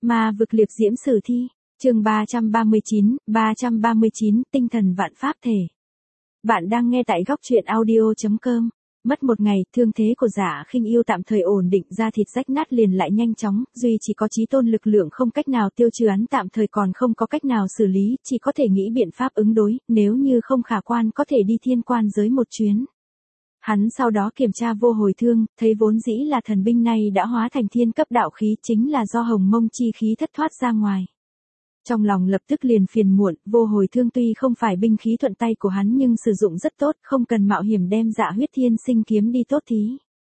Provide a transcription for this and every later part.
Ma vực liệp diễm sử thi, chương 339, tinh thần vạn pháp thể. Bạn đang nghe tại góc truyện audio.com. Mất một ngày, thương thế của Giả Khinh Yêu tạm thời ổn định, da thịt rách nát liền lại nhanh chóng, duy chỉ có chí tôn lực lượng không cách nào tiêu trừ, hắn tạm thời còn không có cách nào xử lý, chỉ có thể nghĩ biện pháp ứng đối, nếu như không khả quan có thể đi thiên quan giới một chuyến. Hắn sau đó kiểm tra vô hồi thương, thấy vốn dĩ là thần binh này đã hóa thành thiên cấp đạo khí, chính là do hồng mông chi khí thất thoát ra ngoài. Trong lòng lập tức liền phiền muộn, vô hồi thương tuy không phải binh khí thuận tay của hắn nhưng sử dụng rất tốt, không cần mạo hiểm đem Dạ Huyết Thiên Sinh kiếm đi tốt thí.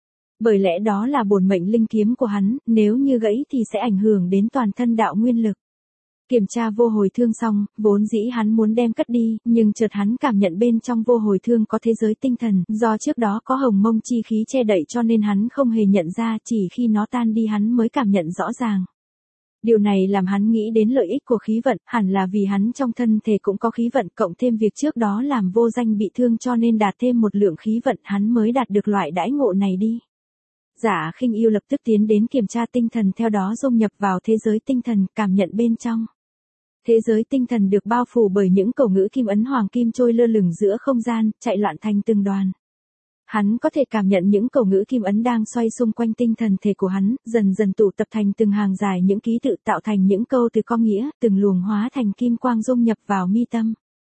Bởi lẽ đó là bổn mệnh linh kiếm của hắn, nếu như gãy thì sẽ ảnh hưởng đến toàn thân đạo nguyên lực. Kiểm tra vô hồi thương xong, vốn dĩ hắn muốn đem cất đi, nhưng chợt hắn cảm nhận bên trong vô hồi thương có thế giới tinh thần, do trước đó có hồng mông chi khí che đậy cho nên hắn không hề nhận ra, chỉ khi nó tan đi hắn mới cảm nhận rõ ràng. Điều này làm hắn nghĩ đến lợi ích của khí vận, hẳn là vì hắn trong thân thể cũng có khí vận, cộng thêm việc trước đó làm vô danh bị thương cho nên đạt thêm một lượng khí vận, hắn mới đạt được loại đãi ngộ này đi. Giả Khinh Yêu lập tức tiến đến kiểm tra tinh thần, theo đó dung nhập vào thế giới tinh thần, cảm nhận bên trong. Thế giới tinh thần được bao phủ bởi những cầu ngữ kim ấn hoàng kim trôi lơ lửng giữa không gian, chạy loạn thành từng đoàn. Hắn có thể cảm nhận những cầu ngữ kim ấn đang xoay xung quanh tinh thần thể của hắn, dần dần tụ tập thành từng hàng dài những ký tự, tạo thành những câu từ có nghĩa, từng luồng hóa thành kim quang dung nhập vào mi tâm.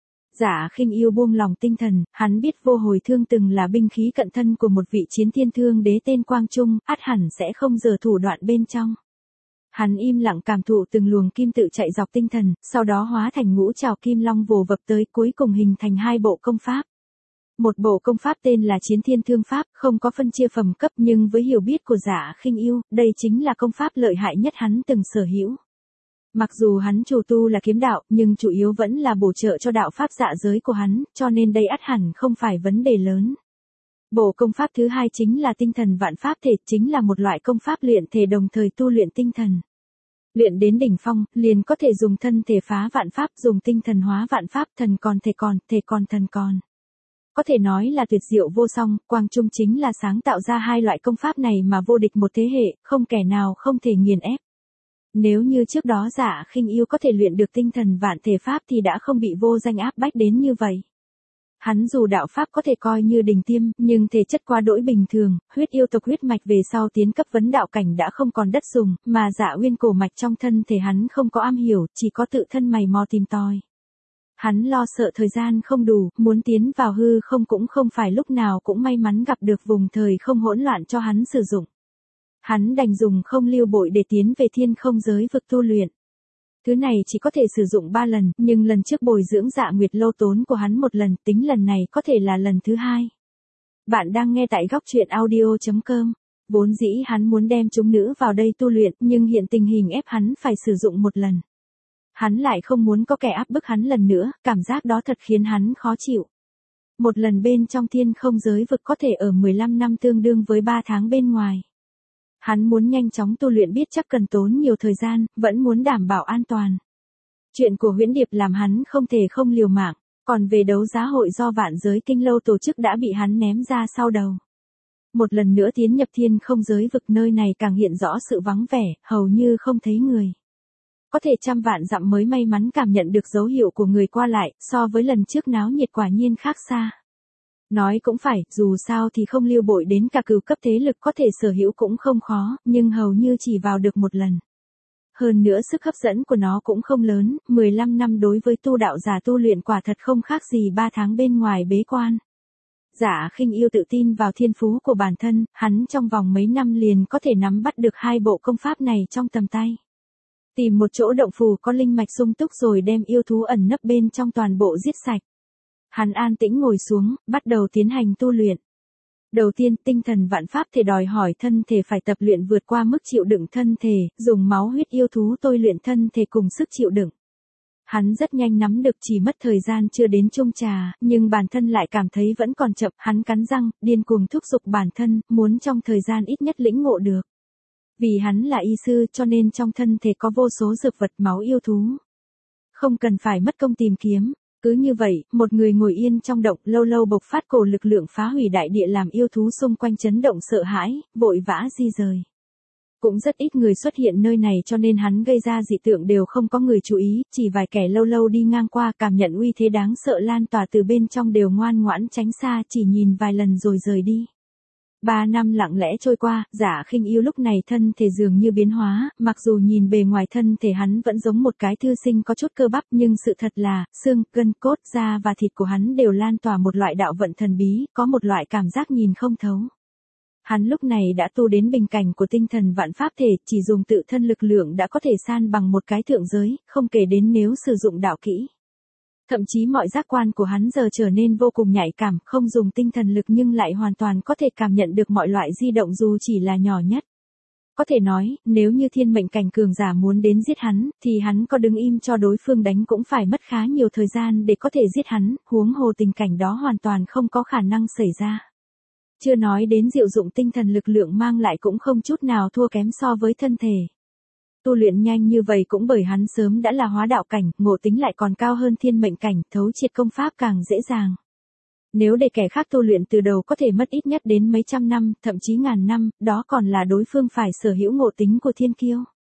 Giả Khinh Yêu buông lòng tinh thần, hắn biết vô hồi thương từng là binh khí cận thân của một vị chiến thiên thương đế tên Quang Trung, ắt hẳn sẽ không dở thủ đoạn bên trong. Hắn im lặng cảm thụ từng luồng kim tự chạy dọc tinh thần, sau đó hóa thành ngũ trảo kim long vồ vập tới, cuối cùng hình thành hai bộ công pháp. Một bộ công pháp tên là Chiến Thiên Thương Pháp, không có phân chia phẩm cấp nhưng với hiểu biết của Giả Khinh Yêu, đây chính là công pháp lợi hại nhất hắn từng sở hữu. Mặc dù hắn chủ tu là kiếm đạo, nhưng chủ yếu vẫn là bổ trợ cho đạo pháp dạ giới của hắn, cho nên đây ắt hẳn không phải vấn đề lớn. Bộ công pháp thứ hai chính là tinh thần vạn pháp thể, chính là một loại công pháp luyện thể đồng thời tu luyện tinh thần. Luyện đến đỉnh phong, liền có thể dùng thân thể phá vạn pháp, dùng tinh thần hóa vạn pháp, thần còn thể còn, thể còn thần còn. Có thể nói là tuyệt diệu vô song, Quang Trung chính là sáng tạo ra hai loại công pháp này mà vô địch một thế hệ, không kẻ nào không thể nghiền ép. Nếu như trước đó Giả Khinh Yêu có thể luyện được tinh thần vạn thể pháp thì đã không bị vô danh áp bách đến như vậy. Hắn dù đạo pháp có thể coi như đỉnh tiêm, nhưng thể chất quá đỗi bình thường, huyết yêu tộc huyết mạch về sau tiến cấp vấn đạo cảnh đã không còn đất dùng, mà Dạ Uyên cổ mạch trong thân thể hắn không có am hiểu, chỉ có tự thân mày mò tìm tòi. Hắn lo sợ thời gian không đủ, muốn tiến vào hư không cũng không phải lúc nào cũng may mắn gặp được vùng thời không hỗn loạn cho hắn sử dụng. Hắn đành dùng không lưu bội để tiến về thiên không giới vực tu luyện. Thứ này chỉ có thể sử dụng 3 lần, nhưng lần trước bồi dưỡng Dạ Nguyệt Lâu tốn của hắn một lần, tính lần này có thể là lần thứ 2. Bạn đang nghe tại góc truyện audio.com. Vốn dĩ hắn muốn đem chúng nữ vào đây tu luyện, nhưng hiện tình hình ép hắn phải sử dụng một lần. Hắn lại không muốn có kẻ áp bức hắn lần nữa, cảm giác đó thật khiến hắn khó chịu. Một lần bên trong thiên không giới vực có thể ở 15 năm tương đương với 3 tháng bên ngoài. Hắn muốn nhanh chóng tu luyện biết chắc cần tốn nhiều thời gian, vẫn muốn đảm bảo an toàn. Chuyện của Huyễn Điệp làm hắn không thể không liều mạng, còn về đấu giá hội do Vạn Giới Kinh Lâu tổ chức đã bị hắn ném ra sau đầu. Một lần nữa tiến nhập thiên không giới vực, nơi này càng hiện rõ sự vắng vẻ, hầu như không thấy người. Có thể trăm vạn dặm mới may mắn cảm nhận được dấu hiệu của người qua lại, so với lần trước náo nhiệt quả nhiên khác xa. Nói cũng phải, dù sao thì không lưu bội đến cả cửu cấp thế lực có thể sở hữu cũng không khó, nhưng hầu như chỉ vào được một lần. Hơn nữa sức hấp dẫn của nó cũng không lớn, 15 năm đối với tu đạo giả tu luyện quả thật không khác gì 3 tháng bên ngoài bế quan. Giả Khinh Yêu tự tin vào thiên phú của bản thân, hắn trong vòng mấy năm liền có thể nắm bắt được hai bộ công pháp này trong tầm tay. Tìm một chỗ động phủ có linh mạch sung túc rồi đem yêu thú ẩn nấp bên trong toàn bộ giết sạch. Hắn an tĩnh ngồi xuống, bắt đầu tiến hành tu luyện. Đầu tiên, tinh thần vạn pháp thể đòi hỏi thân thể phải tập luyện vượt qua mức chịu đựng thân thể, dùng máu huyết yêu thú tôi luyện thân thể cùng sức chịu đựng. Hắn rất nhanh nắm được, chỉ mất thời gian chưa đến chung trà, nhưng bản thân lại cảm thấy vẫn còn chậm, hắn cắn răng, điên cuồng thúc giục bản thân, muốn trong thời gian ít nhất lĩnh ngộ được. Vì hắn là y sư cho nên trong thân thể có vô số dược vật máu yêu thú. Không cần phải mất công tìm kiếm. Cứ như vậy, một người ngồi yên trong động, lâu lâu bộc phát cổ lực lượng phá hủy đại địa làm yêu thú xung quanh chấn động sợ hãi, vội vã di rời. Cũng rất ít người xuất hiện nơi này cho nên hắn gây ra dị tượng đều không có người chú ý, chỉ vài kẻ lâu lâu đi ngang qua cảm nhận uy thế đáng sợ lan tỏa từ bên trong đều ngoan ngoãn tránh xa chỉ nhìn vài lần rồi rời đi. 3 năm lặng lẽ trôi qua, Giả Khinh Yêu lúc này thân thể dường như biến hóa, mặc dù nhìn bề ngoài thân thể hắn vẫn giống một cái thư sinh có chút cơ bắp nhưng sự thật là, xương, gân, cốt, da và thịt của hắn đều lan tỏa một loại đạo vận thần bí, có một loại cảm giác nhìn không thấu. Hắn lúc này đã tu đến bình cảnh của tinh thần vạn pháp thể, chỉ dùng tự thân lực lượng đã có thể san bằng một cái thượng giới, không kể đến nếu sử dụng đạo kỹ. Thậm chí mọi giác quan của hắn giờ trở nên vô cùng nhạy cảm, không dùng tinh thần lực nhưng lại hoàn toàn có thể cảm nhận được mọi loại di động dù chỉ là nhỏ nhất. Có thể nói, nếu như thiên mệnh cảnh cường giả muốn đến giết hắn, thì hắn có đứng im cho đối phương đánh cũng phải mất khá nhiều thời gian để có thể giết hắn, huống hồ tình cảnh đó hoàn toàn không có khả năng xảy ra. Chưa nói đến diệu dụng tinh thần lực lượng mang lại cũng không chút nào thua kém so với thân thể. Tu luyện nhanh như vậy cũng bởi hắn sớm đã là hóa đạo cảnh, ngộ tính lại còn cao hơn thiên mệnh cảnh, thấu triệt công pháp càng dễ dàng. Nếu để kẻ khác tu luyện từ đầu có thể mất ít nhất đến mấy trăm năm, thậm chí ngàn năm, đó còn là đối phương phải sở hữu ngộ tính của thiên kiêu.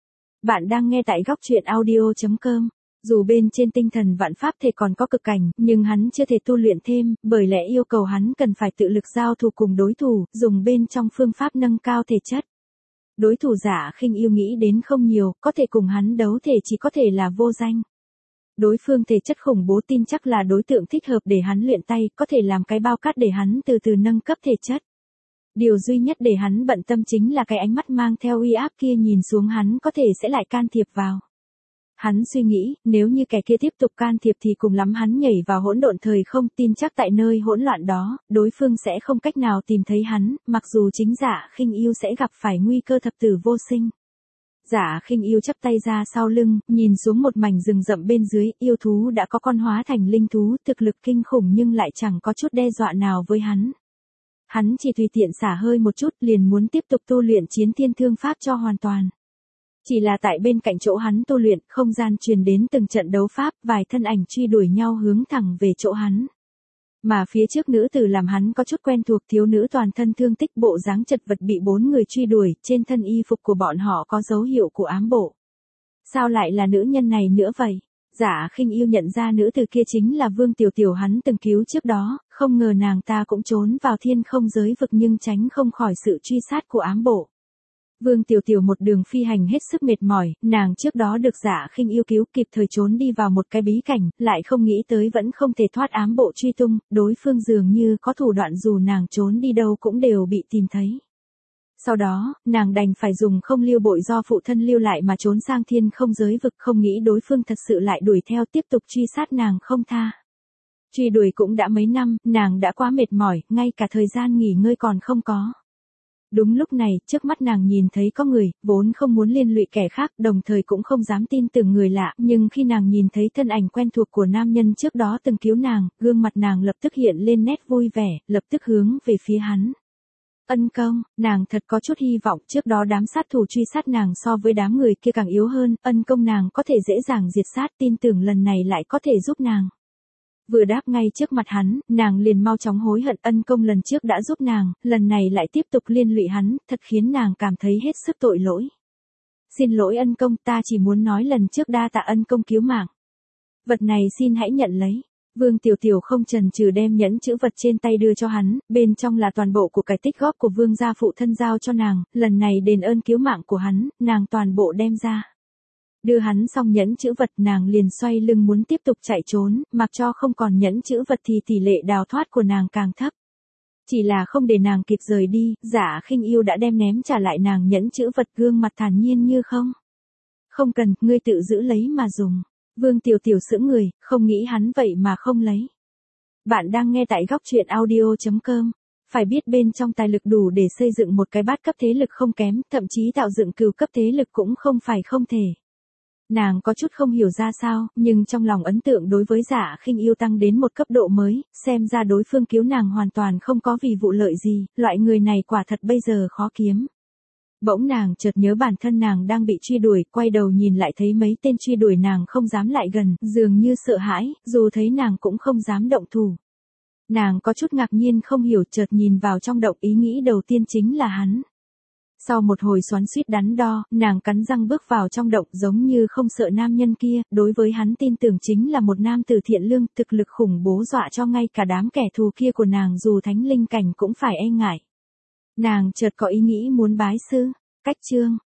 Bạn đang nghe tại góc truyện audio.com. Dù bên trên tinh thần vạn pháp thể còn có cực cảnh, nhưng hắn chưa thể tu luyện thêm, bởi lẽ yêu cầu hắn cần phải tự lực giao thủ cùng đối thủ, dùng bên trong phương pháp nâng cao thể chất. Đối thủ Giả Khinh Yêu nghĩ đến không nhiều, có thể cùng hắn đấu thể chỉ có thể là vô danh. Đối phương thể chất khủng bố tin chắc là đối tượng thích hợp để hắn luyện tay, có thể làm cái bao cát để hắn từ từ nâng cấp thể chất. Điều duy nhất để hắn bận tâm chính là cái ánh mắt mang theo uy áp kia nhìn xuống hắn có thể sẽ lại can thiệp vào. Hắn suy nghĩ, nếu như kẻ kia tiếp tục can thiệp thì cùng lắm hắn nhảy vào hỗn độn thời không, tin chắc tại nơi hỗn loạn đó, đối phương sẽ không cách nào tìm thấy hắn, mặc dù chính Giả Khinh Yêu sẽ gặp phải nguy cơ thập tử vô sinh. Giả Khinh Yêu chắp tay ra sau lưng, nhìn xuống một mảnh rừng rậm bên dưới, yêu thú đã có con hóa thành linh thú, thực lực kinh khủng nhưng lại chẳng có chút đe dọa nào với hắn. Hắn chỉ tùy tiện xả hơi một chút liền muốn tiếp tục tu luyện chiến thiên thương pháp cho hoàn toàn. Chỉ là tại bên cạnh chỗ hắn tu luyện, không gian truyền đến từng trận đấu pháp, vài thân ảnh truy đuổi nhau hướng thẳng về chỗ hắn. Mà phía trước nữ tử làm hắn có chút quen thuộc, thiếu nữ toàn thân thương tích bộ dáng chật vật bị 4 người truy đuổi, trên thân y phục của bọn họ có dấu hiệu của ám bộ. Sao lại là nữ nhân này nữa vậy? Giả Khinh Yêu nhận ra nữ tử kia chính là Vương Tiểu Tiểu hắn từng cứu trước đó, không ngờ nàng ta cũng trốn vào thiên không giới vực nhưng tránh không khỏi sự truy sát của ám bộ. Vương Tiểu Tiểu một đường phi hành hết sức mệt mỏi, nàng trước đó được Giả Khinh Yêu cứu kịp thời trốn đi vào một cái bí cảnh, lại không nghĩ tới vẫn không thể thoát ám bộ truy tung, đối phương dường như có thủ đoạn dù nàng trốn đi đâu cũng đều bị tìm thấy. Sau đó, nàng đành phải dùng không lưu bội do phụ thân lưu lại mà trốn sang thiên không giới vực, không nghĩ đối phương thật sự lại đuổi theo tiếp tục truy sát nàng không tha. Truy đuổi cũng đã mấy năm, nàng đã quá mệt mỏi, ngay cả thời gian nghỉ ngơi còn không có. Đúng lúc này, trước mắt nàng nhìn thấy có người, vốn không muốn liên lụy kẻ khác, đồng thời cũng không dám tin tưởng người lạ, nhưng khi nàng nhìn thấy thân ảnh quen thuộc của nam nhân trước đó từng cứu nàng, gương mặt nàng lập tức hiện lên nét vui vẻ, lập tức hướng về phía hắn. Ân Công, nàng thật có chút hy vọng, trước đó đám sát thủ truy sát nàng so với đám người kia càng yếu hơn, Ân Công nàng có thể dễ dàng diệt sát, tin tưởng lần này lại có thể giúp nàng. Vừa đáp ngay trước mặt hắn, nàng liền mau chóng hối hận, Ân Công lần trước đã giúp nàng, lần này lại tiếp tục liên lụy hắn, thật khiến nàng cảm thấy hết sức tội lỗi. Xin lỗi Ân Công, ta chỉ muốn nói lần trước đa tạ Ân Công cứu mạng. Vật này xin hãy nhận lấy. Vương Tiểu Tiểu không chần chừ đem nhẫn chữ vật trên tay đưa cho hắn, bên trong là toàn bộ của cải tích góp của Vương gia phụ thân giao cho nàng, lần này đền ơn cứu mạng của hắn, nàng toàn bộ đem ra. Đưa hắn xong nhẫn chữ vật nàng liền xoay lưng muốn tiếp tục chạy trốn, mặc cho không còn nhẫn chữ vật thì tỷ lệ đào thoát của nàng càng thấp. Chỉ là không để nàng kịp rời đi, Giả Khinh Yêu đã đem ném trả lại nàng nhẫn chữ vật, gương mặt thản nhiên như không. Không cần, ngươi tự giữ lấy mà dùng. Vương Tiểu Tiểu sững người, không nghĩ hắn vậy mà không lấy. Bạn đang nghe tại góc truyện audio.com. Phải biết bên trong tài lực đủ để xây dựng một cái bát cấp thế lực không kém, thậm chí tạo dựng cửu cấp thế lực cũng không phải không thể. Nàng có chút không hiểu ra sao, nhưng trong lòng ấn tượng đối với Giả Khinh Yêu tăng đến một cấp độ mới, xem ra đối phương cứu nàng hoàn toàn không có vì vụ lợi gì, loại người này quả thật bây giờ khó kiếm. Bỗng nàng chợt nhớ bản thân nàng đang bị truy đuổi, quay đầu nhìn lại thấy mấy tên truy đuổi nàng không dám lại gần, dường như sợ hãi, dù thấy nàng cũng không dám động thủ. Nàng có chút ngạc nhiên không hiểu, chợt nhìn vào trong động, ý nghĩ đầu tiên chính là hắn. Sau một hồi xoắn xuýt đắn đo, nàng cắn răng bước vào trong động giống như không sợ nam nhân kia, đối với hắn tin tưởng chính là một nam tử thiện lương, thực lực khủng bố dọa cho ngay cả đám kẻ thù kia của nàng dù thánh linh cảnh cũng phải e ngại. Nàng chợt có ý nghĩ muốn bái sư. Cách chương